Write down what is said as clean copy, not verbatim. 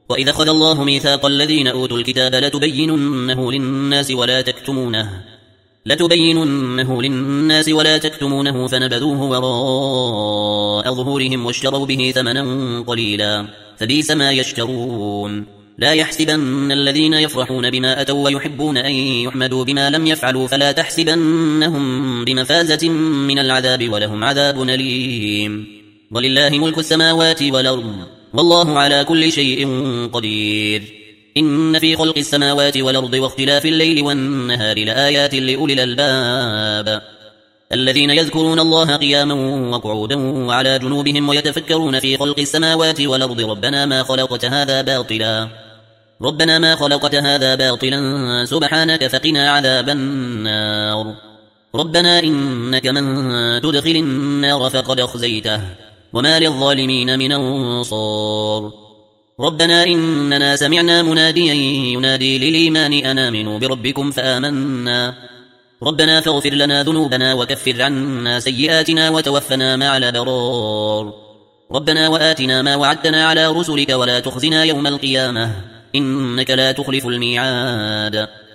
وإذا أخذ الله ميثاق الذين أوتوا الكتاب لتبيننه للناس ولا تكتمونه فنبذوه وراء ظهورهم واشتروا به ثمنا قليلا فبئس ما يشترون. لا يحسبن الذين يفرحون بما أتوا ويحبون أن يحمدوا بما لم يفعلوا فلا تحسبنهم بمفازة من العذاب ولهم عذاب أليم. ولله ملك السماوات والأرض والله على كل شيء قدير. إن في خلق السماوات والأرض واختلاف الليل والنهار لآيات لأولي الألباب الذين يذكرون الله قياما وقعودا وعلى جنوبهم ويتفكرون في خلق السماوات والأرض ربنا ما خلقت هذا باطلا سبحانك فقنا عذاب النار. ربنا إنك من تدخل النار فقد أخزيته وما للظالمين من أنصار. ربنا إننا سمعنا مناديا ينادي للإيمان أن آمنوا بربكم فآمنا ربنا فاغفر لنا ذنوبنا وكفر عنا سيئاتنا وتوفنا مع الأبرار. ربنا وآتنا ما وعدتنا على رسلك ولا تخزنا يوم القيامة إنك لا تخلف الميعاد.